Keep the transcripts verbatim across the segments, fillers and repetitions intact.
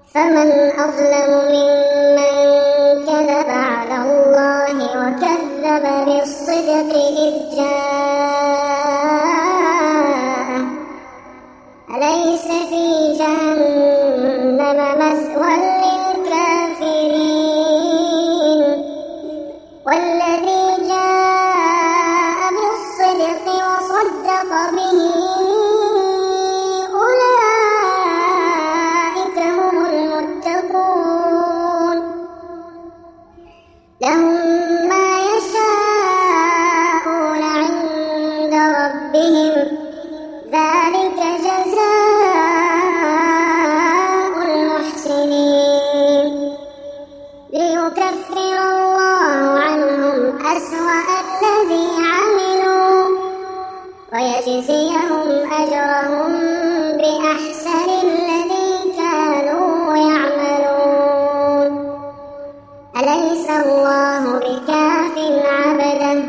فمن أظلم ممن كذب على الله وكذب بالصدق إذ جاءه أليس في جهنم مثوى للكافرين والذي جاء بالصدق وصدق به أولئك هم المتقون لهم ما يشاءون عند ربهم ذلك جزاء المحسنين ليكفر الله عنهم أسوأ الذي عملوا ويجزيهم أجرهم بأحسن الذي كانوا يعملون أليس الله بكاف عبده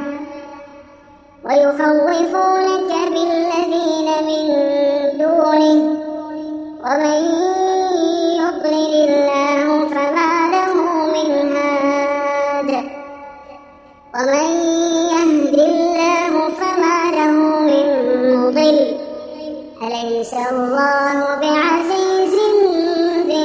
ويخوفونك بالذين من دونه ومن يضلل الله فما له من هاد ومن يهد الله فما له من مضل أليس الله بعزيز ذي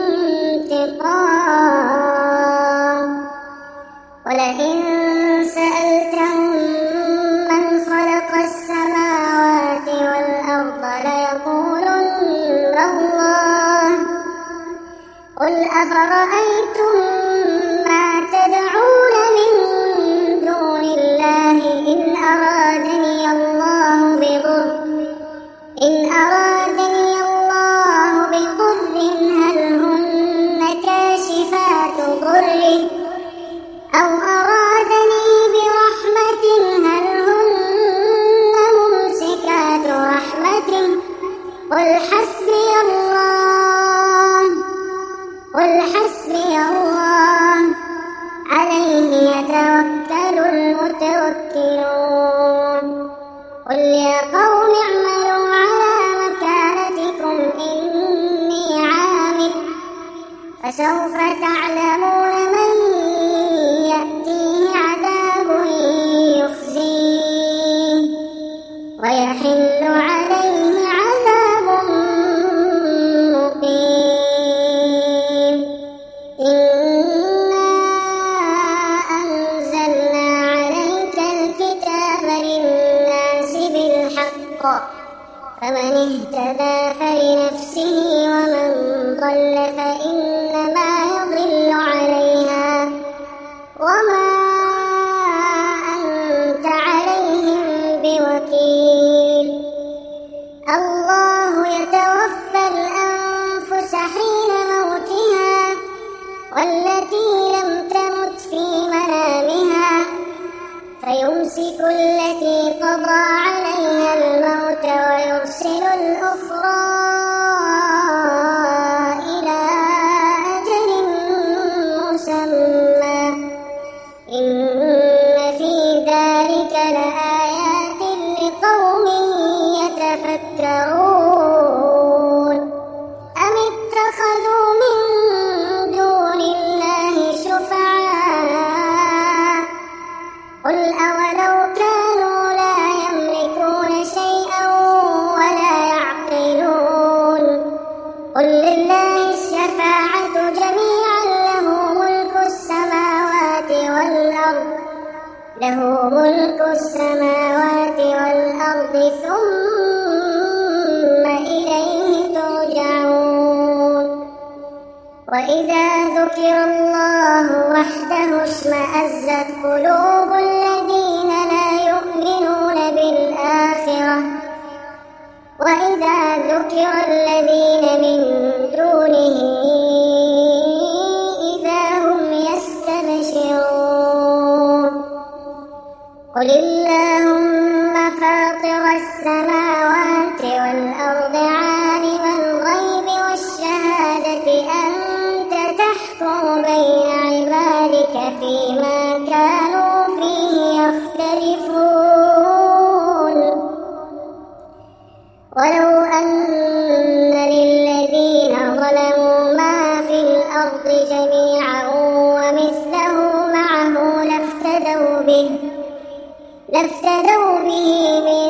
انتقام ولئن سألتهم من خلق السماوات والأرض ليقولن الله قل أفرأيتم ما تدعون من دون الله إن أرادني الله بضر إن أرادني الله بضر هل هن كاشفات ضره أو أرادني برحمة هل هن ممسكات رحمته قل حسبي الله قل حسبي الله عليه يتوكل المتوكلون قل يا قوم اعملوا على مكانتكم إني عامل فسوف تعلمون من يأتيه عذاب يخزيه ويحل عليه عذاب مقيم إنا أنزلنا عليك الكتاب للناس بالحق فمن اهتدى فلنفسه ومن ضل فإنما يضل عليها وما أنت عليهم بوكيل الله يتوفى الأنفس حين موتها والتي لم تمت في منامها فيمسك التي قضى عليها الموت ويرسل الأخرى إلى أجل مسمى إن في ذلك لآيات لقوم يتفكرون أم اتخذوا من دون الله شفعاء قل أولو كانوا لا يملكون شيئا ولا يعقلون قل لله الشفاعة جميعا له ملك السماوات والأرض له ملك السماوات والأرض ثم إليه ترجعون وإذا ذكر الله وحده اشمأزت قلوب الذين لا يؤمنون بالآخرة وإذا ذكر الذين من دونه إذا هم يستبشرون قل اللهم فاطر السماوات والأرض عالم الغيب والشهادة أنت تحكم بين عبادك فيما كانوا فيه يختلفون ولو أن للذين ظلموا ما الأرض جميعا ومثله معه لافتدوا به لافتدوا به من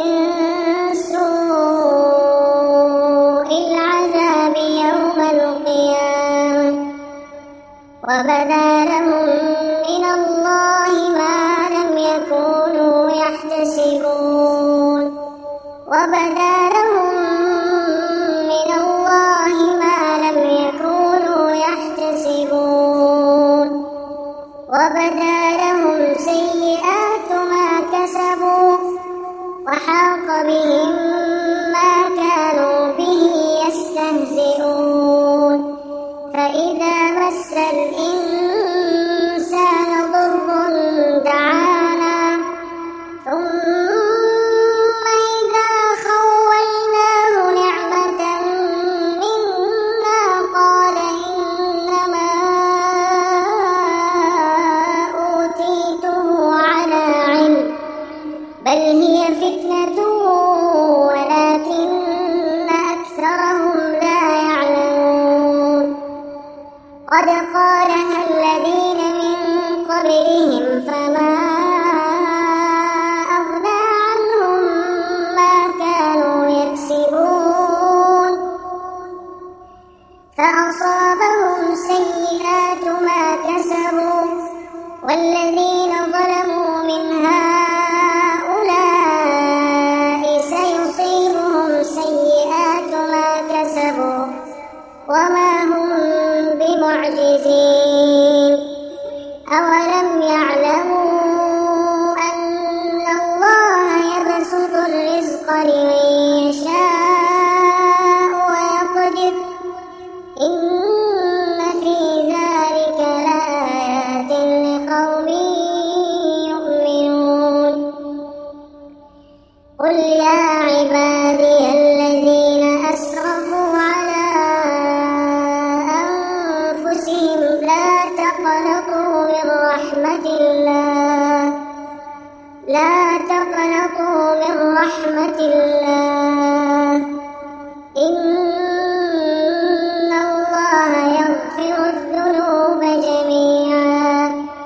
سوء العذاب يوم القيامة وبدا لهم من الله ما لم يكونوا يحتسبون وبدا لهم من الله ما لم يكونوا يحتسبون وبدا لهم سيئات ما كسبوا وحاق بهم ما كانوا به يستهزئون فإذا مس الإنسان ضر دعانا ثم إذا خولناه نعمة منا قال إنما أوتيته على علم بل هي فتنة ولكن أكثرهم لا يعلمون قد قالها الذين من قبلهم فما أغنى عنهم ما كانوا يكسبون فأصابهم سيئات ما كسبوا والذين ظلموا من هؤلاء سيصيبهم سيئات ما كسبوا وما هم بمعجزين أولم يعلموا أن الله يبسط الرزق لمن يشاء ويقدر إن في ذلك لآيات لقوم يؤمنون قل يا عبادي الذين أسرفوا على أنفسهم لا تقنطوا من رحمة الله لا تقنطوا من رحمة الله إن الله يغفر الذنوب جميعا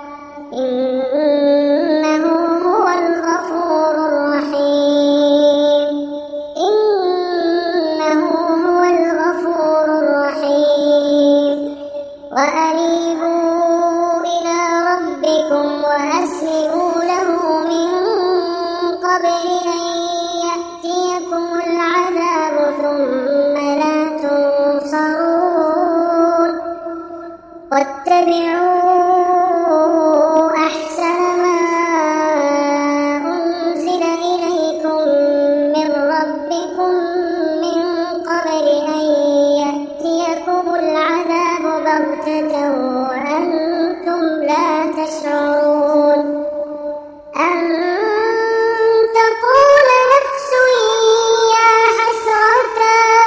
إنه هو الغفور الرحيم إنه هو الغفور الرحيم وأنيبوا إلى ربكم وأسلموا له من قبل أن يأتيكم العذاب ثم لا تنصرون واتبعوا أحسن ما أنزل إليكم من ربكم من قبل أن يأتيكم العذاب بغتة وأنتم لا تشعرون أن تقول نفس يا حسرة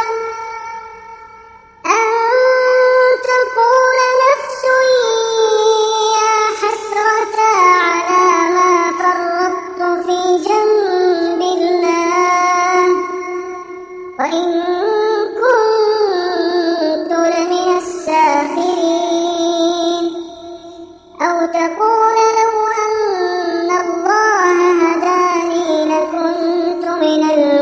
أن تقول نفس يا حسرة على ما فرطت في جنب الله وإن كنت لمن الساخرين أو تقول لو أن الله هداني لكنت من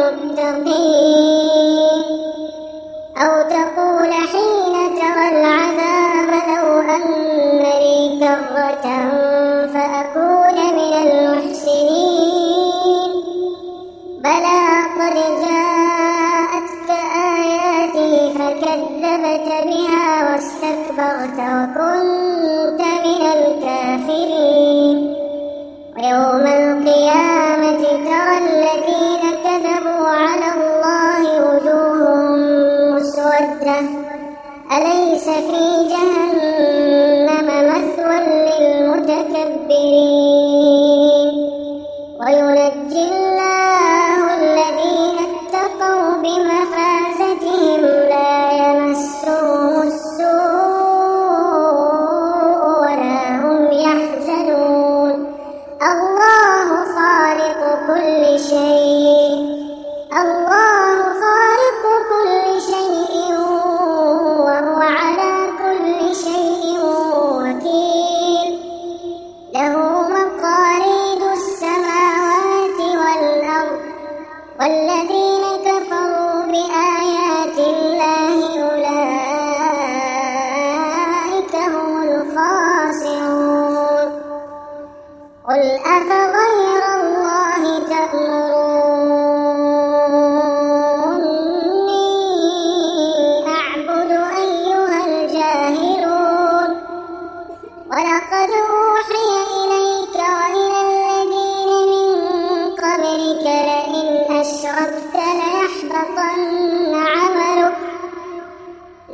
المتقين أو تقول حين ترى العذاب لو أن لي كرة فأكون من المحسنين بلى قد جاءتك آياتي فكذبت بها واستكبرت وكنت من الكافرين ويوم القيامة ترى الذين كذبوا على الله وجوههم مسودة أليس في جهنم مثوى للمتكبرين وينجي الله الذين اتقوا بمفازتهم لا يمسهم السوء ولا هم يحزنون الله خالق كل شيء الله خالق كل شيء وهو على كل شيء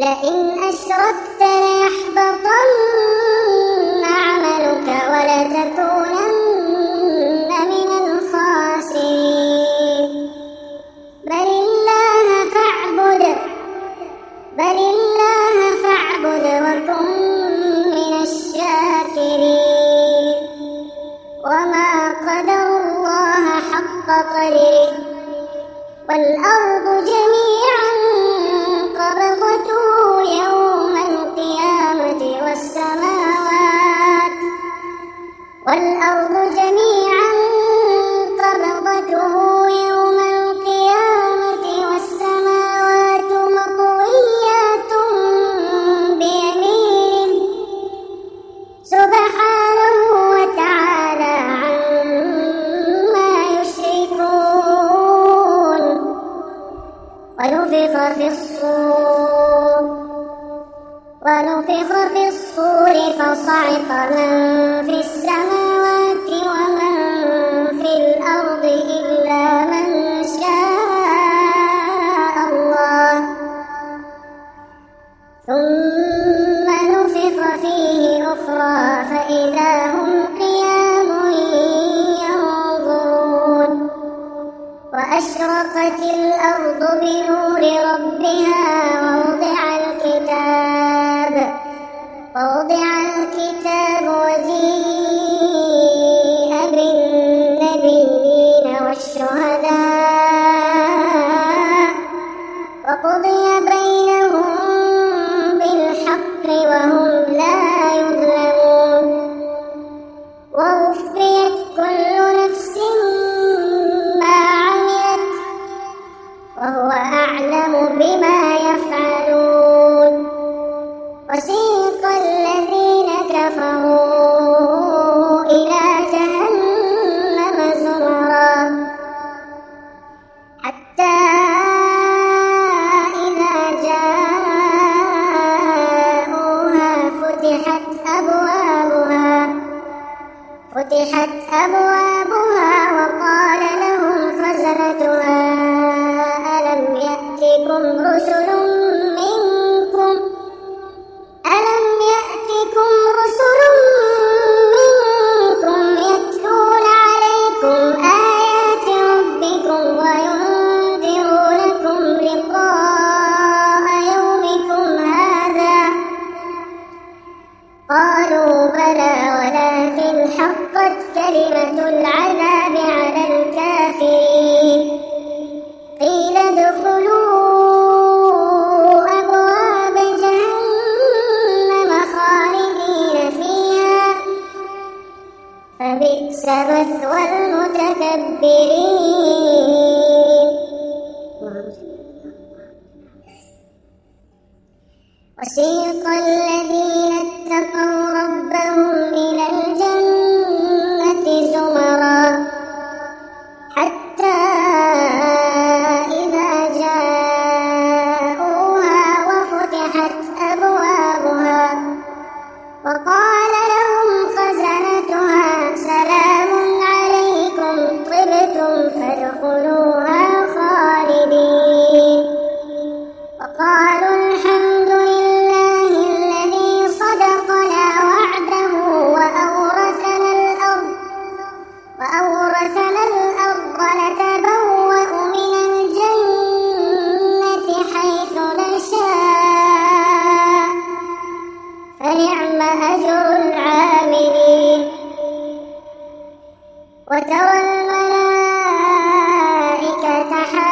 لئن أشركت ليحبطن عملك ولتكونن من الخاسرين بل الله فاعبد بل الله فاعبد وكن من الشاكرين وما قدروا الله حق قدره والأرض جميعا قبضته يوم القيامة والسماوات والأرض جميعا قبضته يوم القيامة والسماوات مطويات بيمينه سبحانه وتعالى عما يشركون ونفخ في الصور ونفخ في الصور فصعق من في السماوات ومن في الأرض إلا من شاء الله ثم نفخ فيه أخرى فإذا هم قيام ينظرون وأشرقت الأرض بنور ربها ووضع الكتاب ووضع الكتاب وجيء بالنبيين والشهداء وقضي بينهم بالحق وهم لا يظلمون ووفيت كل نفس ما عملت وهو أعلم بما يفعلون وسيق الذين كفروا إلى جهنم زمرا حتى إذا جاءوها فتحت أبوابها فتحت أبوابها وقال لهم خزنتها ألم يأتكم رسل منكم ألم يأتكم رسل منكم يتلون عليكم آيات ربكم وينذرونكم لقاء يومكم هذا قالوا بلى ولكن حقت كلمة العذاب على الكافرين قيل ادخلوا أبواب جهنم خالدين فيها فبئس مثوى المتكبرين وسيق الذين اتقوا ربهم إلى الجنة زمرا حتى إذا جاءوها وفتحت أبوابها وقال لهم خزنتها سلام عليكم طبتم فادخلوها خالدين وقالوا الحمد لله الذي صدقنا وعده وأورثنا الأرض وأورثنا الأرض نتبوأ من الجنة حيث نشاء فنعم أجر العاملين وترى الملائكة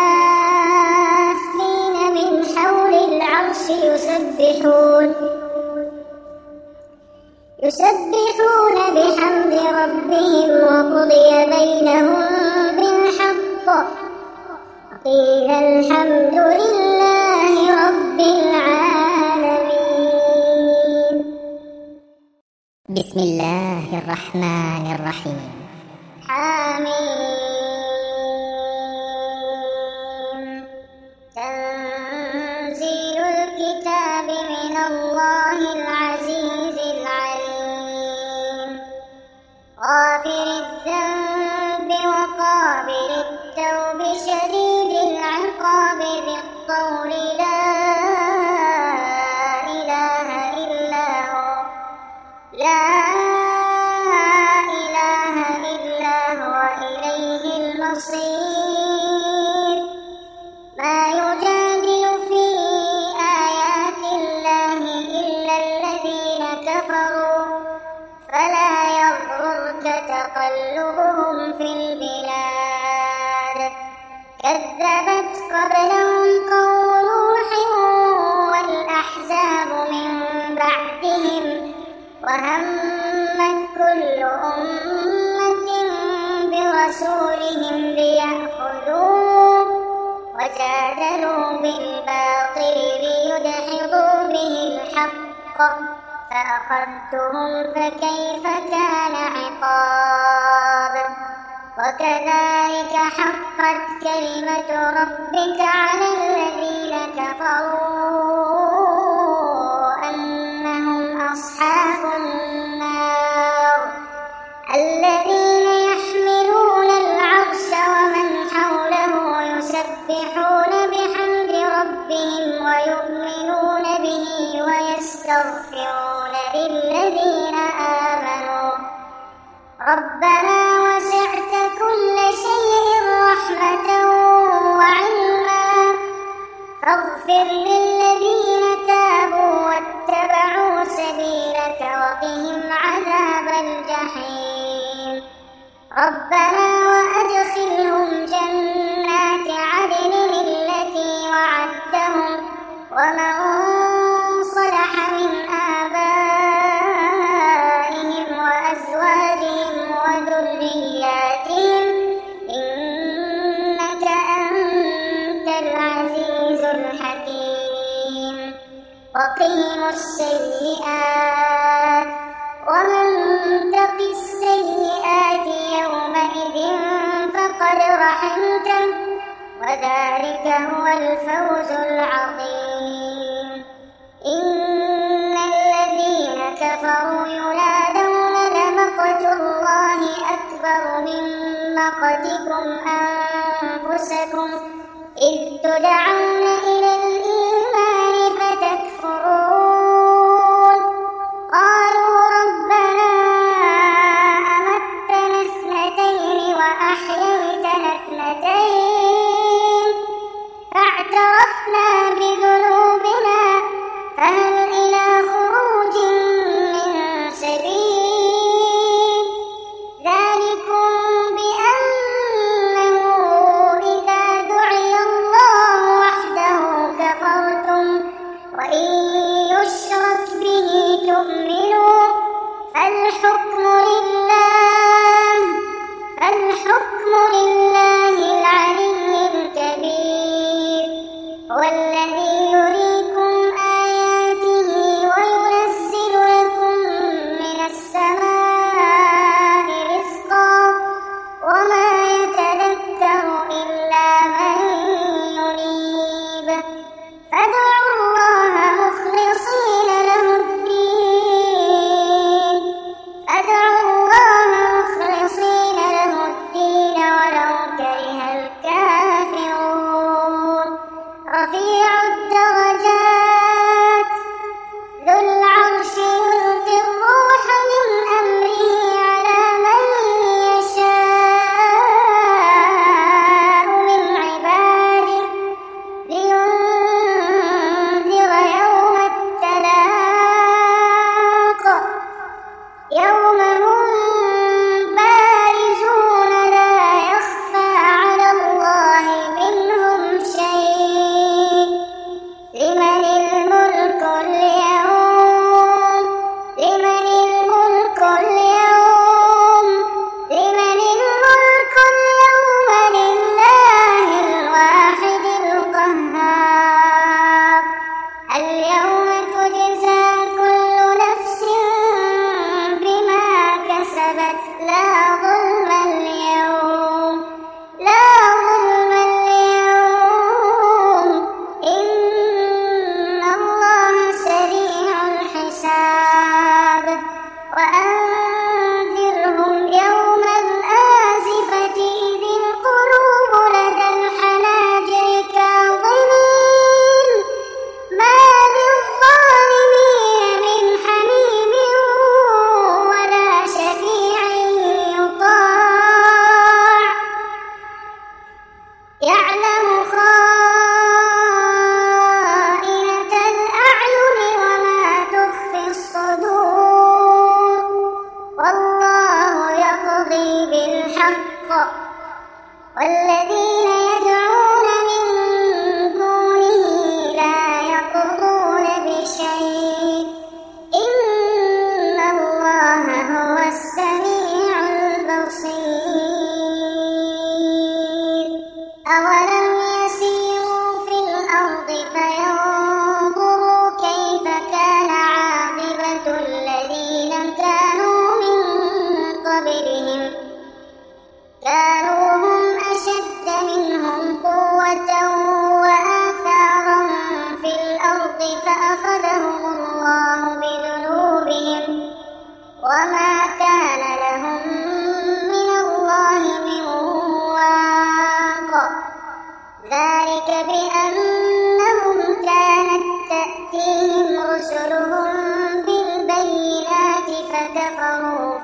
حافين من حول العرش يسبحون يسبحون بحمد ربهم وقضي بينهم بالحق وقيل الحمد لله رب العالمين. بسم الله الرحمن الرحيم. حميم. تنزيل الكتاب من الله العزيز العليم غافر الذنب وقابل التوب شديد العقاب ذي الطول لا لا إله إلا هو إليه المصير. ما يجادل في آيات الله إلا الذين كفروا فلا يغررك تقلبهم في البلاد. كذبت قبلهم قوم نوح والأحزاب من بعدهم وهمت كل أمة برسولهم ليأخذوه وجادلوا بالباطل ليدحضوا به الحق فأخذتهم فكيف كان عقاب. وكذلك حقت كلمة ربك على الذين كفروا أنهم أصحاب النار الذين يحملون العرش ومن حوله يسبحون بحمد ربهم ويؤمنون به ويستغفرون للذين آمنوا ربنا وسعت كل شيء رحمة وعلما فاغفر للذين تابوا واتبعوا سبيلك وقهم عذاب الجحيم. ربنا وأدخلهم جنات عدن التي وعدتهم ومن صلح من آبائهم وأزواجهم وذرياتهم إنك أنت العزيز الحكيم. وقهم السيئات ومن تق السيئات يومئذ فقد رحمته وذلك هو الفوز العظيم. إن الذين كفروا ينادون لمقت الله أكبر من مقتكم أنفسكم إذ تدعون إلى الإيمان فتكفرون قالوا ربنا أمتنا اثنتين وأحييتنا اثنتين فاعترفنا بذنوبنا فهل إلى خروج من سبيل. ذلكم بأنه إذا دعي الله وحده كفرتم وإن يشرك به تؤمنوا فالحكم لله فالحكم لله العلي الكبير. هو الذي يريكم آياته وينزل لكم من السماء رزقا وما يتذكر إلا من ينيب فادعوا الله مخلصين له الدين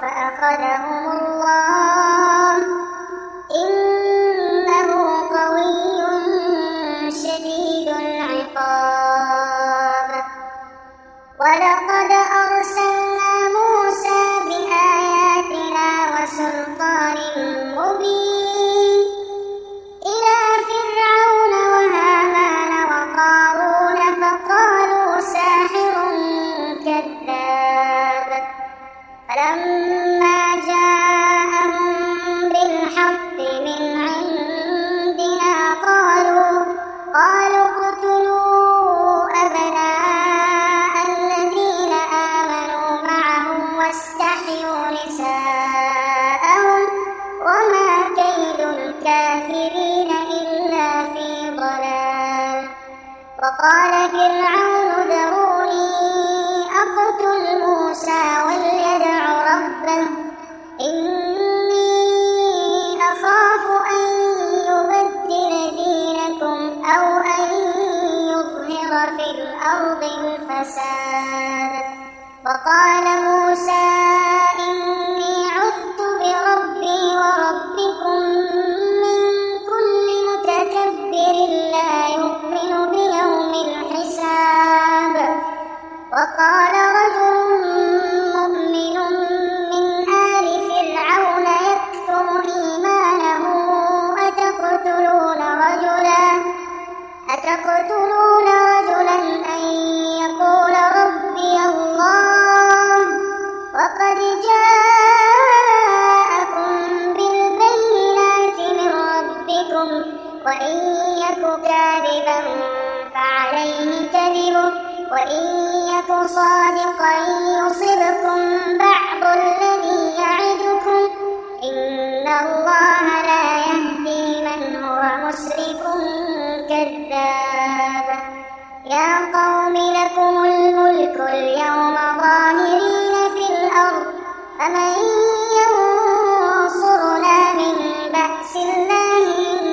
فأخذهم الله إنه قوي شديد العقاب. ولقد أرسلنا موسى بآياتنا وسلطان مبين إلى فرعون وهامان وقارون فقالوا ساحر كذاب. فلما جاءهم بالحق من عندنا قالوا قالوا اقتلوا أبناء الذين آمنوا معه واستحيوا نساءهم وما كيد الكافرين إلا في ضلال. وقال فرعون ذروني أقتل موسى وليدع ربه إني أخاف أن يبدل دينكم أو أن يظهر في الأرض الفساد. وقال موسى إني عذت بربي وربكم من كل متكبر لا يؤمن بيوم الحساب. وقال رجل مؤمن من آل فرعون يكتم إيمانه أتقتلون رجلا أتقتلون رجلا أن يقول ربي الله وقد جاءكم بالبينات من ربكم وإن يك كاذبا فعليه كذبه وإن يك صادقا يصبكم بعض الذي يعدكم إن الله لا يهدي من هو مسرف كذاب. يا قوم لكم الملك اليوم ظاهرين في الأرض فمن ينصرنا من بأس الله إن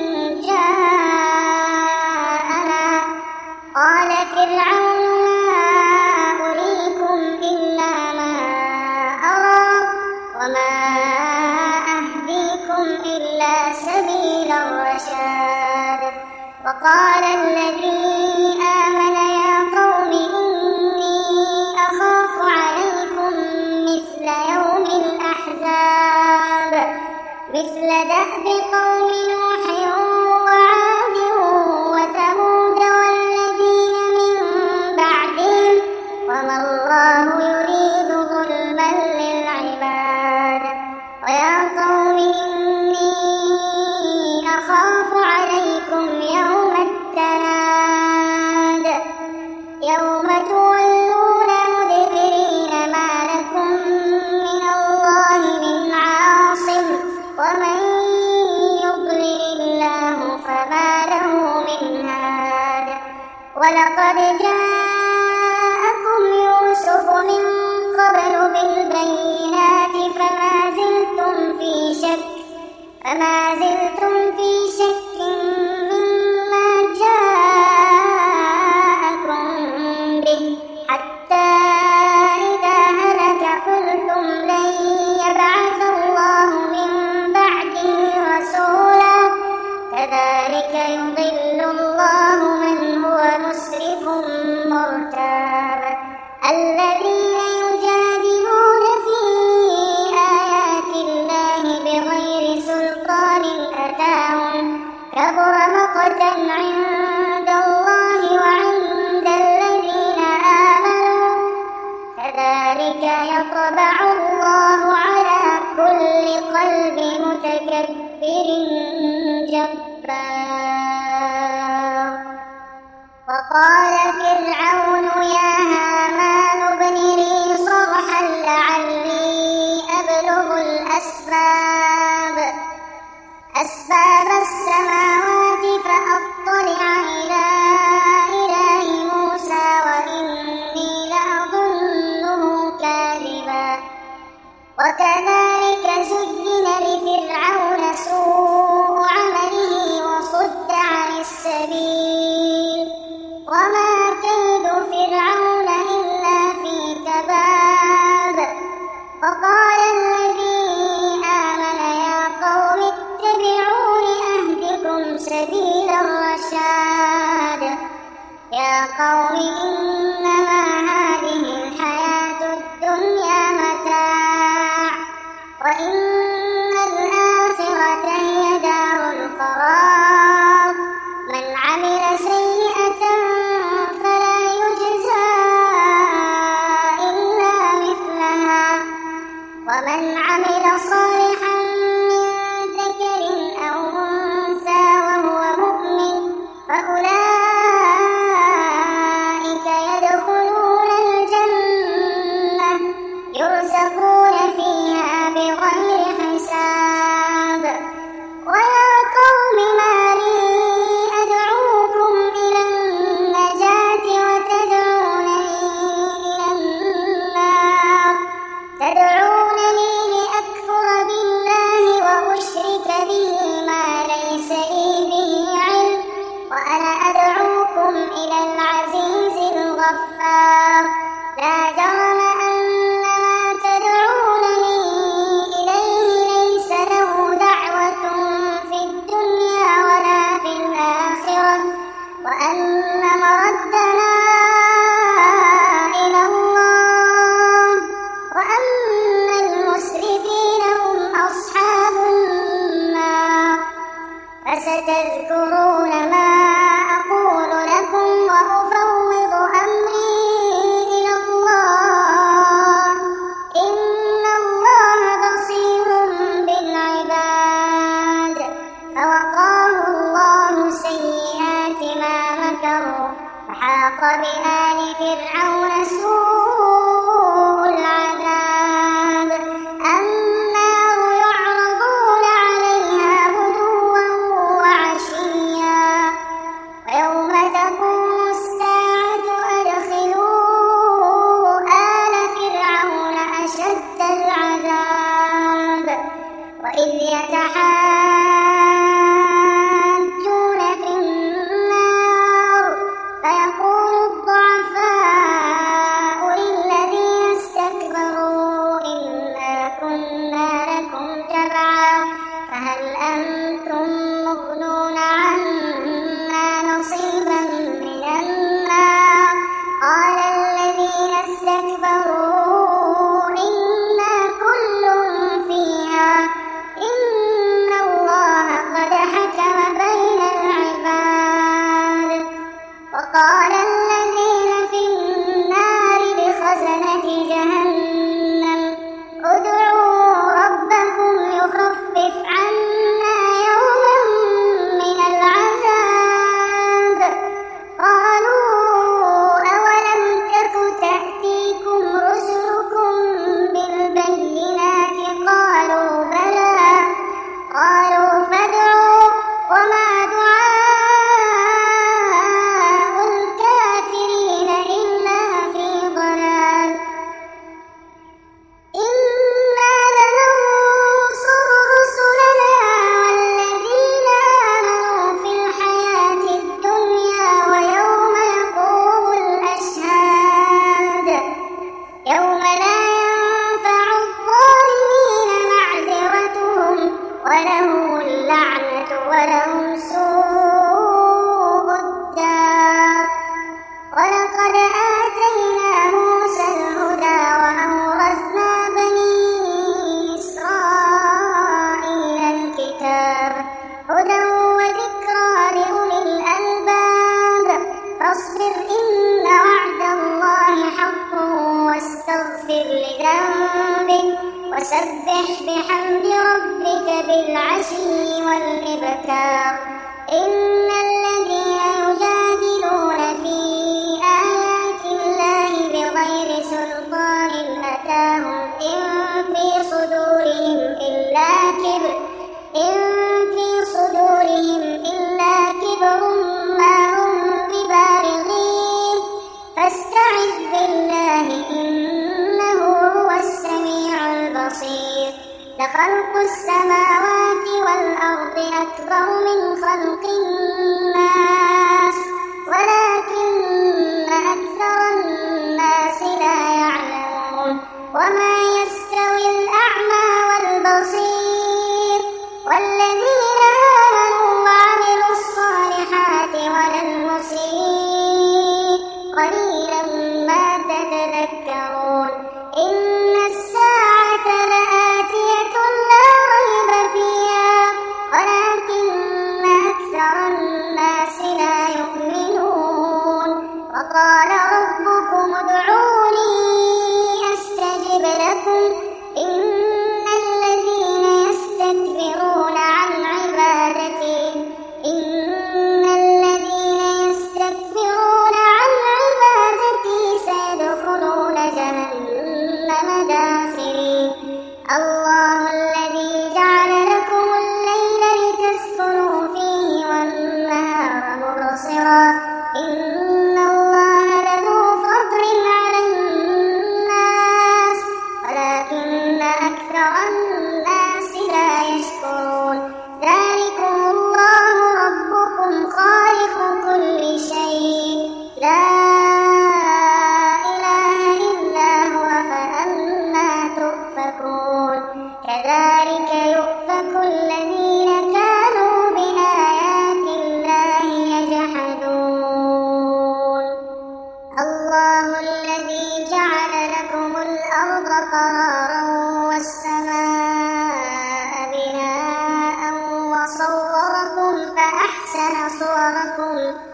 جاءنا. قال فرعون ما أريكم إلا ما أرى وما أهديكم إلا سبيل الرشاد. وقال الذي آمن يا قوم إني أخاف عليكم مثل يوم الأحزاب مثل دأب قوم نوح وعاد وثمود والذين من بعدهم وما الله يريد ظلما للعباد. ويا قوم إني أخاف عليكم يوم التناد يوم تولون مدبرين ما لكم من الله من عاصم ومن يضلل الله فما له من هاد. ولقد جاءكم يوسف من قبل بالبينات فما زلتم في شك فما زلتم في شك مما جاءكم به حتى إذا هلك قلتم لن يبعث الله من بعده رسولا كذلك يضل الله من هو مسرف مرتاب. الذين يجادلون في آيات الله بغير سلطان أتاهم كبر مقتا عند الله وعند الذين آمنوا كذلك يطبع الله على كل قلب متكبر جبار. وقال فرعون يا هامان ابن لي صرحا لعلي أبلغ الأسباب أسباب السماوات فأطلع إلى إله موسى وإني لأظنه كاذبا. وكذلك زين لفرعون سوء عمله وصد عن السبيل وما كيد فرعون إلا في تباب. وقال يوم لا ينفع الظالمين معذرتهم ولهم اللعنة ولهم سوء الدار. ولقد آتينا موسى الهدى وأورثنا بني إسرائيل الكتاب هدى وذكرى لأولي الألباب. فاصبر إن وعد الله حق واستغفر لذنبك وسبح بحمد ربك بالعشي والإبكار. إن الذين يجادلون في آيات الله بغير سلطان أتاهم إن في صدورهم إلا كبر إن في صدورهم إلا كبر ما هم ببالغين فاستعذ بالله إنه هو السميع البصير. لخلق السماوات والأرض أكبر من خلق الناس ولكن أكثر الناس لا يعلمون. وما يستوي الأعمى والبصير والذين آمنوا وعملوا الصالحات ولا المسيء قليلا ما تتذكرون. إن الساعة لآتية لا ريب فيها ولكن أكثر الناس لا يؤمنون. وقال ربكم ادعوني أستجب لكم إن الذين يستكبرون عن عبادتي إن الذين يستكبرون عن عبادتي سيدخلون جهنم داخرين. الله الذي جعل لكم الليل لتسكنوا فيه والنهار مبصرا إن الله لذو فضل على الناس ولكن أكثر الناس لا يشكرون. ذلكم الله ربكم خالق كل شيء لا إله إلا هو فأنى تؤفكون. كذلك يؤفك الذين كانوا بآيات الله يجحدون. الله الذي جعل لكم الأرض قرارا والسماء بناء وصوركم فأحسن صوركم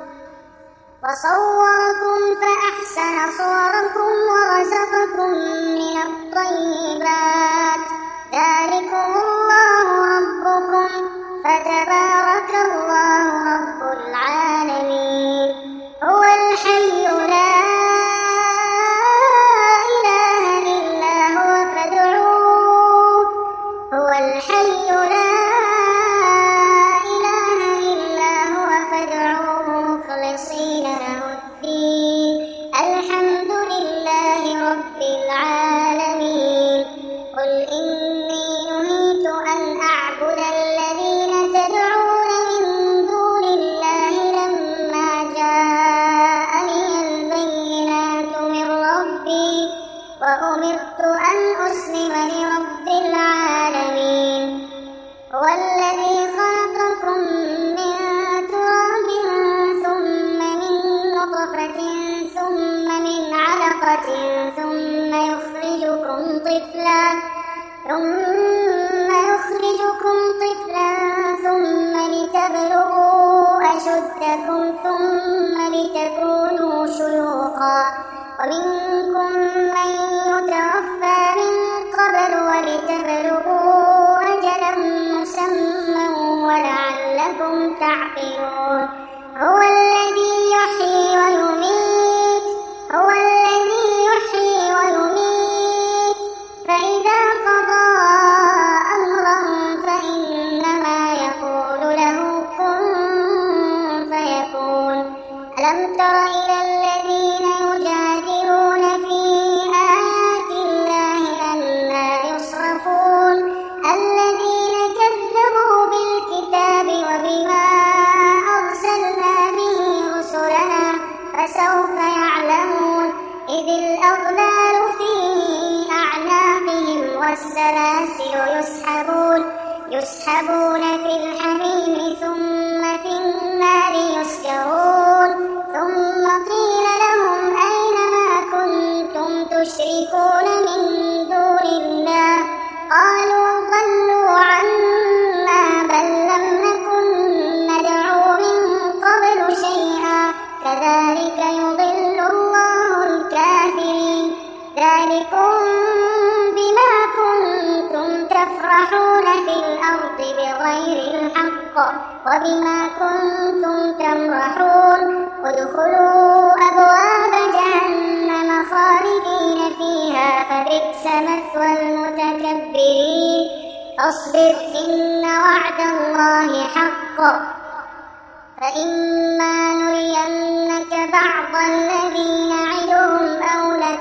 وصوركم فأحسن صوركم ورزقكم من الطيبات. ذلكم الله ربكم فتبارك الله رب العالمين. هو الحي لا إله إلا هو فادعوه هو الحي لا إله إلا هو فادعوه مخلصين له الدين الحمد لله رب العالمين. قل إني نهيت أن أعبد الذين تدعون من دون الله لما جاءني البينات من ربي وأمرت أن أسلم لرب العالمين. هو الذي خلقكم من تراب ثم من نطفة ثم من علقة ثم يخرجكم طفلا ثم يخرجكم طفلا ثم لتبلغوا أشدكم ثم لتكونوا شيوخا ومنكم من يتوفى من قبل ولتبلغوا أجلا مسمى ولعلكم تعقلون. هو الذي يحيي ويميت هو الذي يحيي ويميت فإذا قضى أمرا فإنما يقول له كن فيكون. ألم تر إلى الذين يجادلون في آيات الله أنى يصرفون الذين كذبوا بالكتاب وبما أرسل والسلاسل يسحبون يسحبون في الحميم ثم في النار يسجرون ثم قيل لهم أين ما كنتم تشركون من دون الله قالوا ضلوا عنا بل لم نكن ندعو من قبل شيئا كذلك يضل الله الكافرين ذلكم بما كنتم تفرحون في الأرض بغير الحق وبما كنتم تمرحون ادخلوا أبواب جهنم خالدين فيها فبئس مثوى المتكبرين فاصبر إن وعد الله حق فإما نرينك بعض الذي نعدهم أو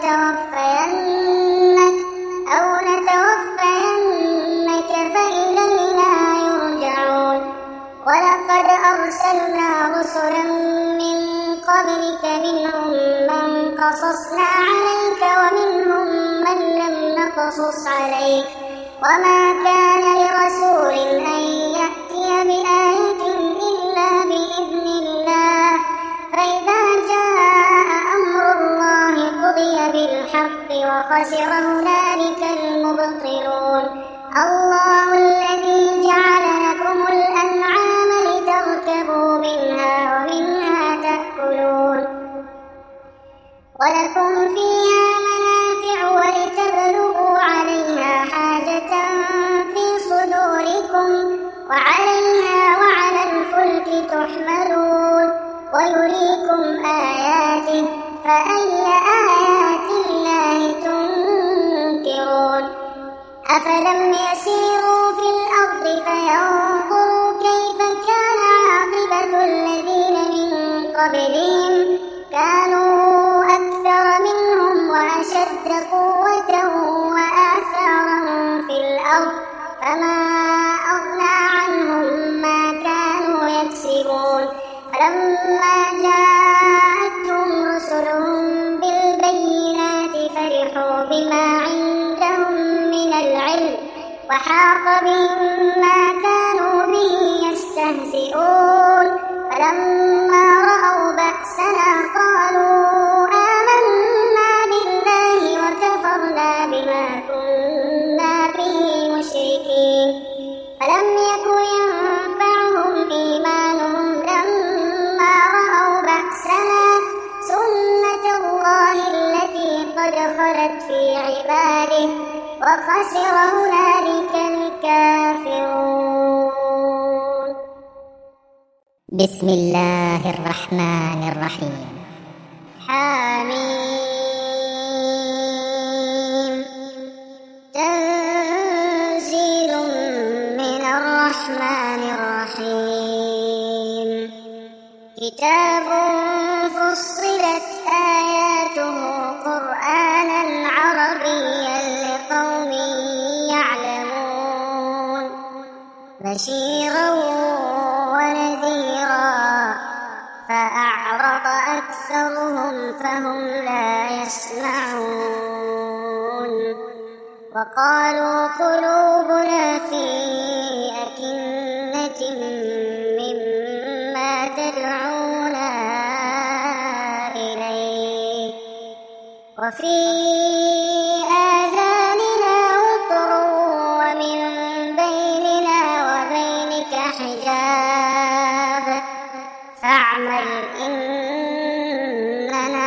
نتوفينك أو نتوفينك فإلينا يرجعون ولقد أرسلنا رسلا من قبلك منهم من قصصنا عليك ومنهم من لم نقصص عليك وما كان لرسول أن يأتي بآية إلا بإذن الله فإذا جاء أمر الله قضي بالحق وخسر هنالك المبطلون الله الذي جعل لكم الأنعام لتركبوا منها ومنها تأكلون ولكم فيها منافع ولتبلغوا عليها حاجة في صدوركم وعليها وعلى الفلك تحملون ويريكم آياته فأي آيات الله تنكرون أفلم يسيروا في الأرض فينظروا كيف كان عاقبة الذين من قبلهم كانوا أكثر منهم وأشد قوة وآثارا في الأرض فما أغنى عنهم ما كانوا يكسبون فلما جاءتهم رسلهم بالبينات فرحوا بما عندهم من العلم وحاق بهم ما كانوا به يستهزئون فلما رأوا بأسنا قالوا آمنا بالله وكفرنا بما كنا به مشركين فلم يك ينفعهم إيمانهم لما رأوا بأسنا سنة الله التي قد خلت في عباده وخسر هنالك الكافرون. بسم الله الرحمن الرحيم. حميم تنزيل من الرحمن الرحيم كتاب فصلت آياته قرآنا عربيا لقوم يعلمون بشيرا ونذيرا فأعرض أكثرهم فهم لا يسمعون وقالوا قلوبنا في أكنة مما تدعونا إليه وفي آذاننا وقر ومن بيننا وبينك حجاب فاعمل إننا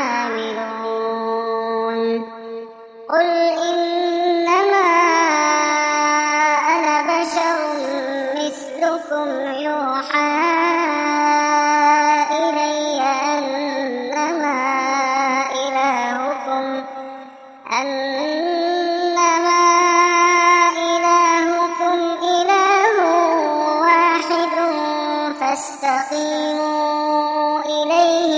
عاملون قل إنما أنا بشر مثلكم يوحى إلي أنما إلهكم أنما إلهكم إله واحد فاستقيموا إليه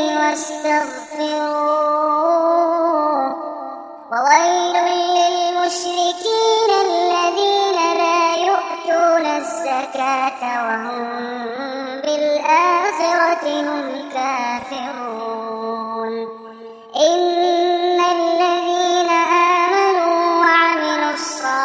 واستغفروه وويل للمشركين الذين لا يؤتون الزكاة وهم بالآخرة هم كافرون إن الذين آمنوا وعملوا الصالحات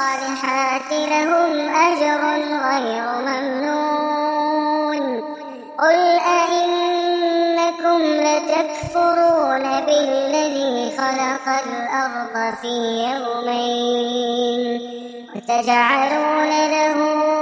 خلق الأرض في يومين وتجعلون له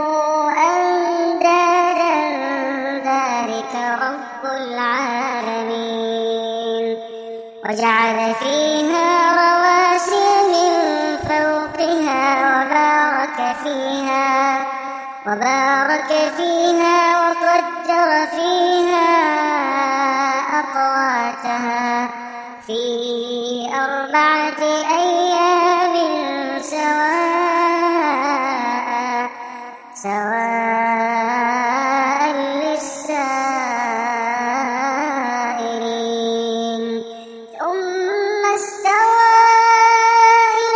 أندادا ذلك رب العالمين. وجعل فيها رواسي من فوقها وبارك فيها وبارك فيها وقدر فيها أقواتها في أربعة أيام سواء سواء للسائلين. ثم استوى إلى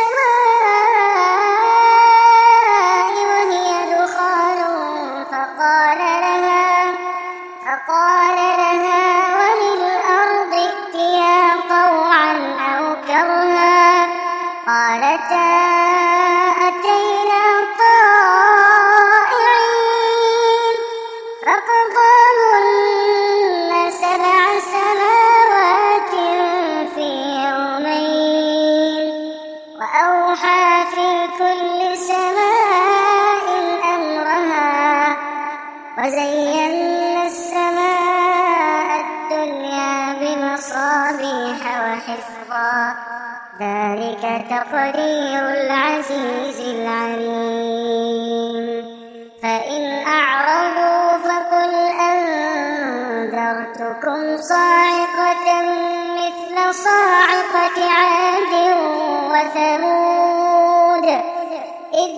السماء وهي دخان فقال لها فقال لها وللأرض ائتيا طوعا أو كرها قالتا أتينا طائعين. فقضاهن سبع سماوات في يومين وأوحى في كل سماء أمرها وزينا السماء الدنيا بمصابيح وحفظا ذلك تقدير العزيز العليم. فإن أعرضوا فقل أنذرتكم صاعقة مثل صاعقة عاد وثمود إذ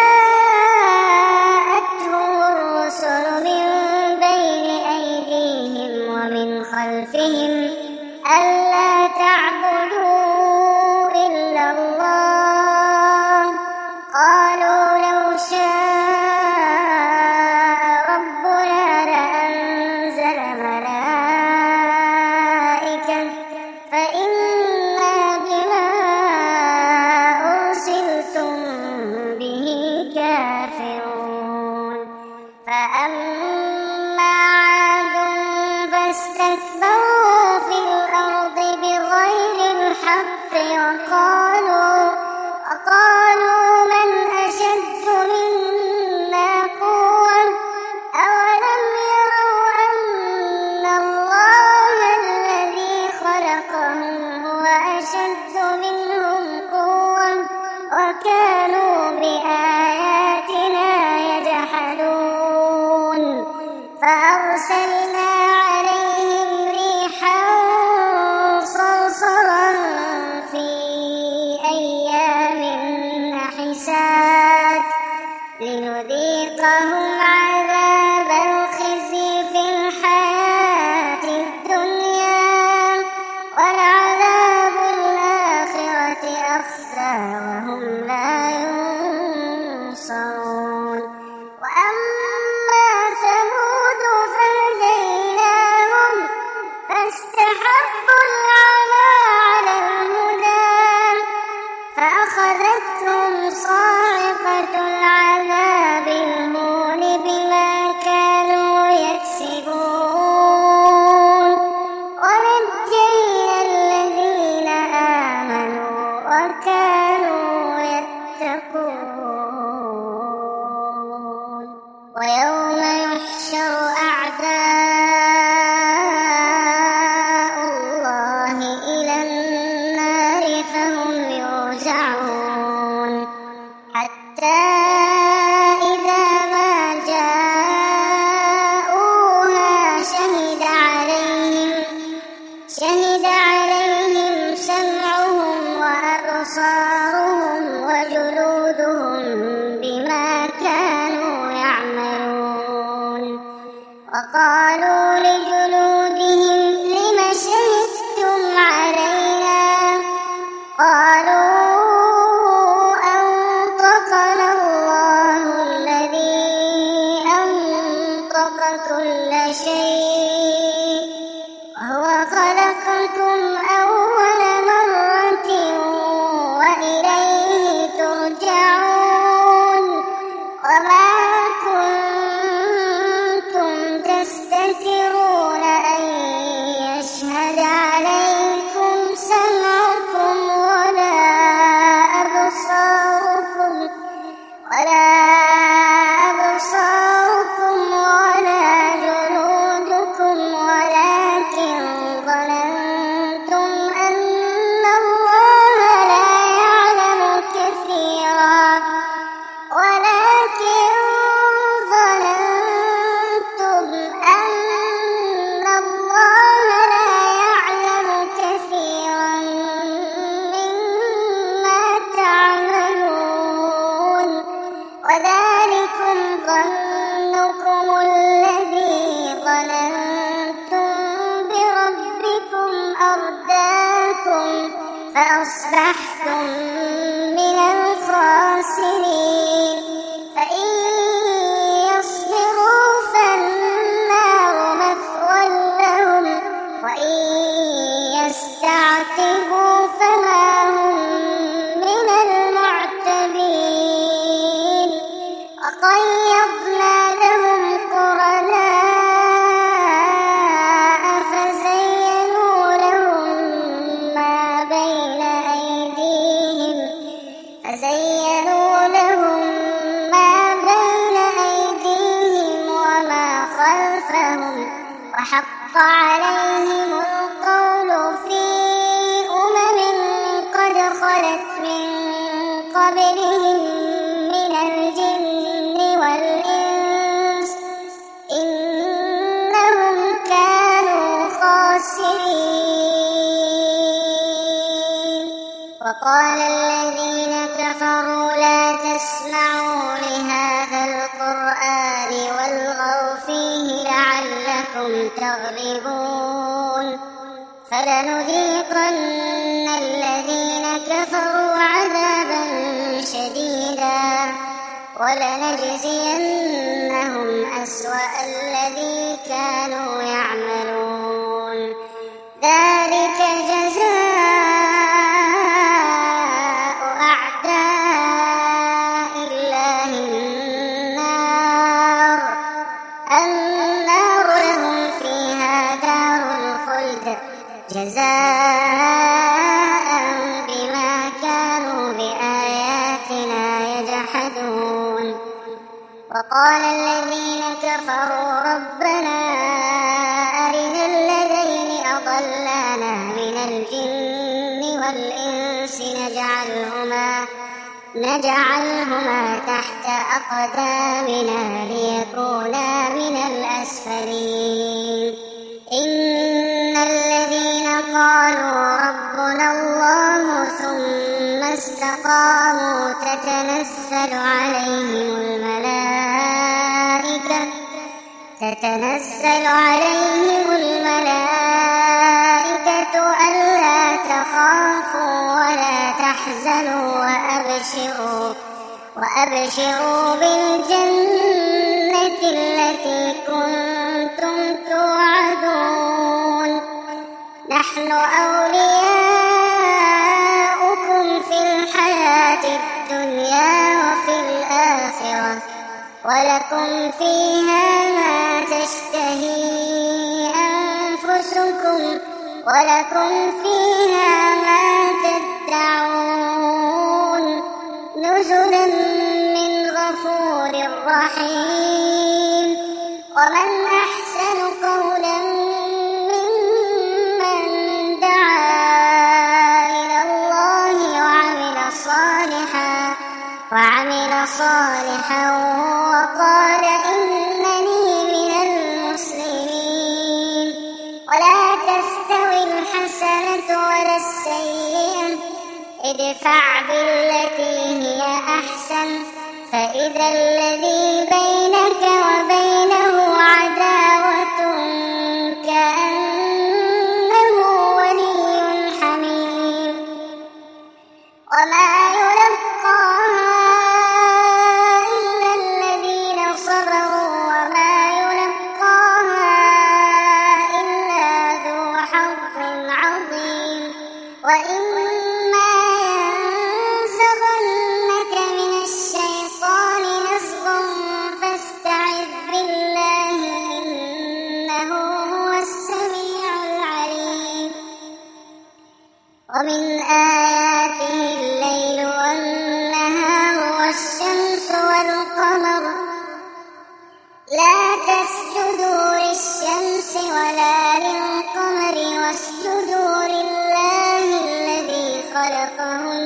جاءتهم الرسل من بين أيديهم ومن خلفهم ألا تعبدوا إلا الله قالوا لو شاء ربنا لأنزل ملائكة فإنا بما أرسلتم به كافرون. فأما عاد فاستكبروا في الأرض بغير الحق وقالوا وقالوا من أشد منا قوة أولم يروا أن الله الذي خلقهم هو أشد منهم قوة وكانوا بآياتنا يجحدون. فأرسلنا عليهم ريحا صرصرا في أيام نحسات لنذيقهم عذاب الخزي في الحياة الدنيا ولعذاب الآخرة أخزى وهم لا ينصرون. وأما ثمود فهديناهم فاستحبوا العمى على الهدى فأخذتهم صاعقة العذاب المهون بما كانوا يكسبون. ونجينا الذين آمنوا وكانوا يتقون. ويوم يحشر أعداء الله إلى النار فهم يوزعون حتى إذا ما جاءوها شهد عليهم شهد عليهم سمعهم وأبصارهم وجلودهم بما كانوا يعملون. وقالوا لجلودهم لم شهدتم علينا قالوا أنطقنا الله الذي أنطق كل شيء وهو خلقكم أول مرة وإليه أصبحتم من الخاسرين فإن يصبروا فالنار مثوى لهم وإن يستعتبوا فما هم من المعتبين وقيضنا لهم قرناء فزينوا لهم ما بين أيديهم فزينوا لهم ما بين أيديهم وما خلفهم وحق عليهم القول في أمم قد خلت من قبلهم من الجن والإنس إنهم كانوا خاسرين وقال الذين كفروا لا تسمعوا لهذا القرآن والغوا فيه لعلكم تغلبون فلنذيقن الذين كفروا عذابا شديدا ولنجزينهم أسوأ الذي كانوا يعملون ذلك جزاء أعداء الله النار النار لهم فيها دار الخلد جزاء بما كانوا بآياتنا يجحدون وقال الذين كفروا ربنا أرنا الذين أضلانا من الجن والإنس نجعلهما نجعلهما تحت أقدامنا ليكونا من الأسفلين إن الذين قالوا ربنا الله ثم استقاموا تتنزل عليهم الملائكة تتنزل عليهم الملائكة ألا تخافوا ولا تحزنوا وأبشروا وأبشروا بالجنة التي كنتم توعدون نحن أولياؤكم في الحياة الدنيا وفي الآخرة ولكم فيها ما تشتهي أنفسكم ولكم فيها ما تدعون نزلا من غفور رحيم ومن أحسن قولا ممن دعا إلى الله وعمل صالحا وعمل صالحا وقال إنني من المسلمين ولا تستوي الحسنة ولا السيئة ادفع بالتي هي أحسن فإذا الذي بينك وبينه عداوة كأنه ولي حميم وما يلقاها إلا الذين صبروا وما يلقاها إلا ذو حظ عظيم وإما ينزغنك من الشيطان نزغ فاستعذ بالله إنه هو السميع العليم ومن آياته الليل والنهار والشمس والقمر لا تسجدوا للشمس ولا للقمر واسجدوا لله الذي خلقهن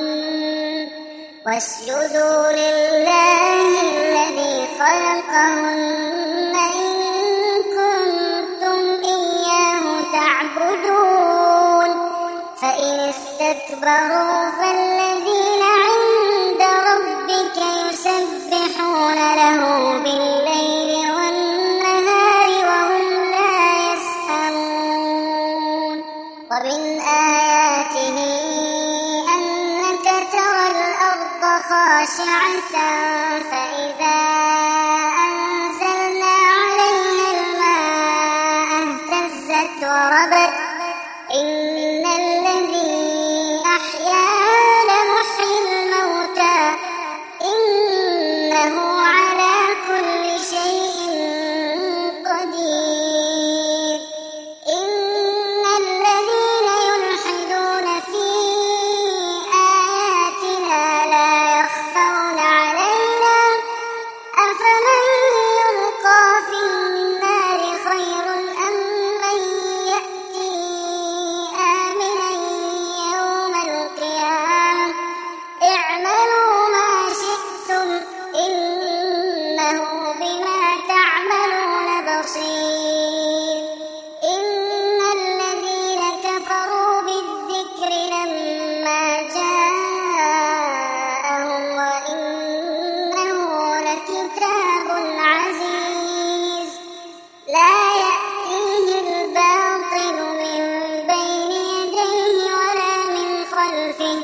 واسجدوا لله الذي خلقهن إن كنتم إياه تعبدون فإن استكبروا فالذين عند ربك يسبحون له بالليل والنهار وهم لا يسأمون ومن آياته أن خاشعة فإذا أنزلنا عليها الماء اهتزت وربت إن الذي أحياها لمحيي الموتى إنه على كل شيء قدير إن الذين يلحدون في آياتنا لا يخفون علينا أفمن يلقى في النار خير أم من يأتي آمنا يوم القيامة اعملوا ما شئتم إنه بما تعملون بصير إن الذين كفروا بالذكر لما جاءهم وإنه لكتاب عزيز لا يأتيه الباطل من بين يديه ولا من خلفه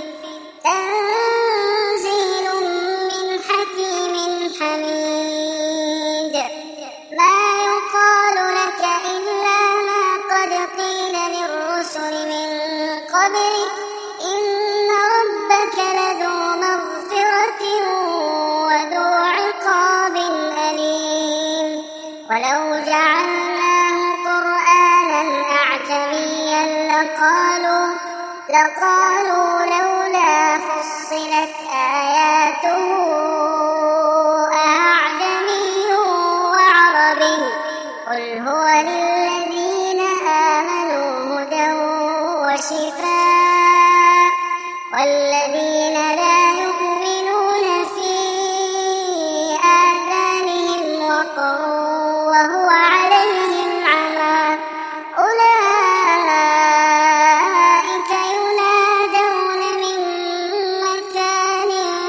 تنزيل من حكيم حميد ما يقال لك إلا ما قد قيل للرسل من قبلك إن ربك لذو مغفرة وذو عقاب أليم ولو جعلناه قرآنا أعجميا لقالوا لقالوا لولا فصلت آياته أعجمي وعربي قل هو للذين آمنوا هدى وشفاء والذين لا يؤمنون في آذانهم وقر وهو عليهم عمى أولئك ينادون من مكان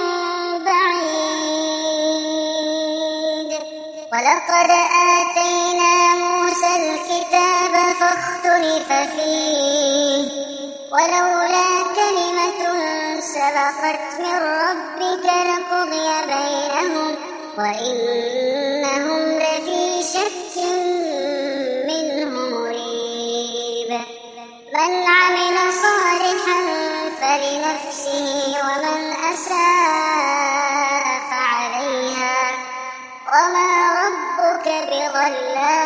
بعيد ولقد آتينا موسى الكتاب فاختلف فيه ولولا كلمة سبقت من ربك لقضي بينهم وإنهم لفي شك منه مريب من عمل صالحا فلنفسه ومن أساء فعليها وما ربك بظلام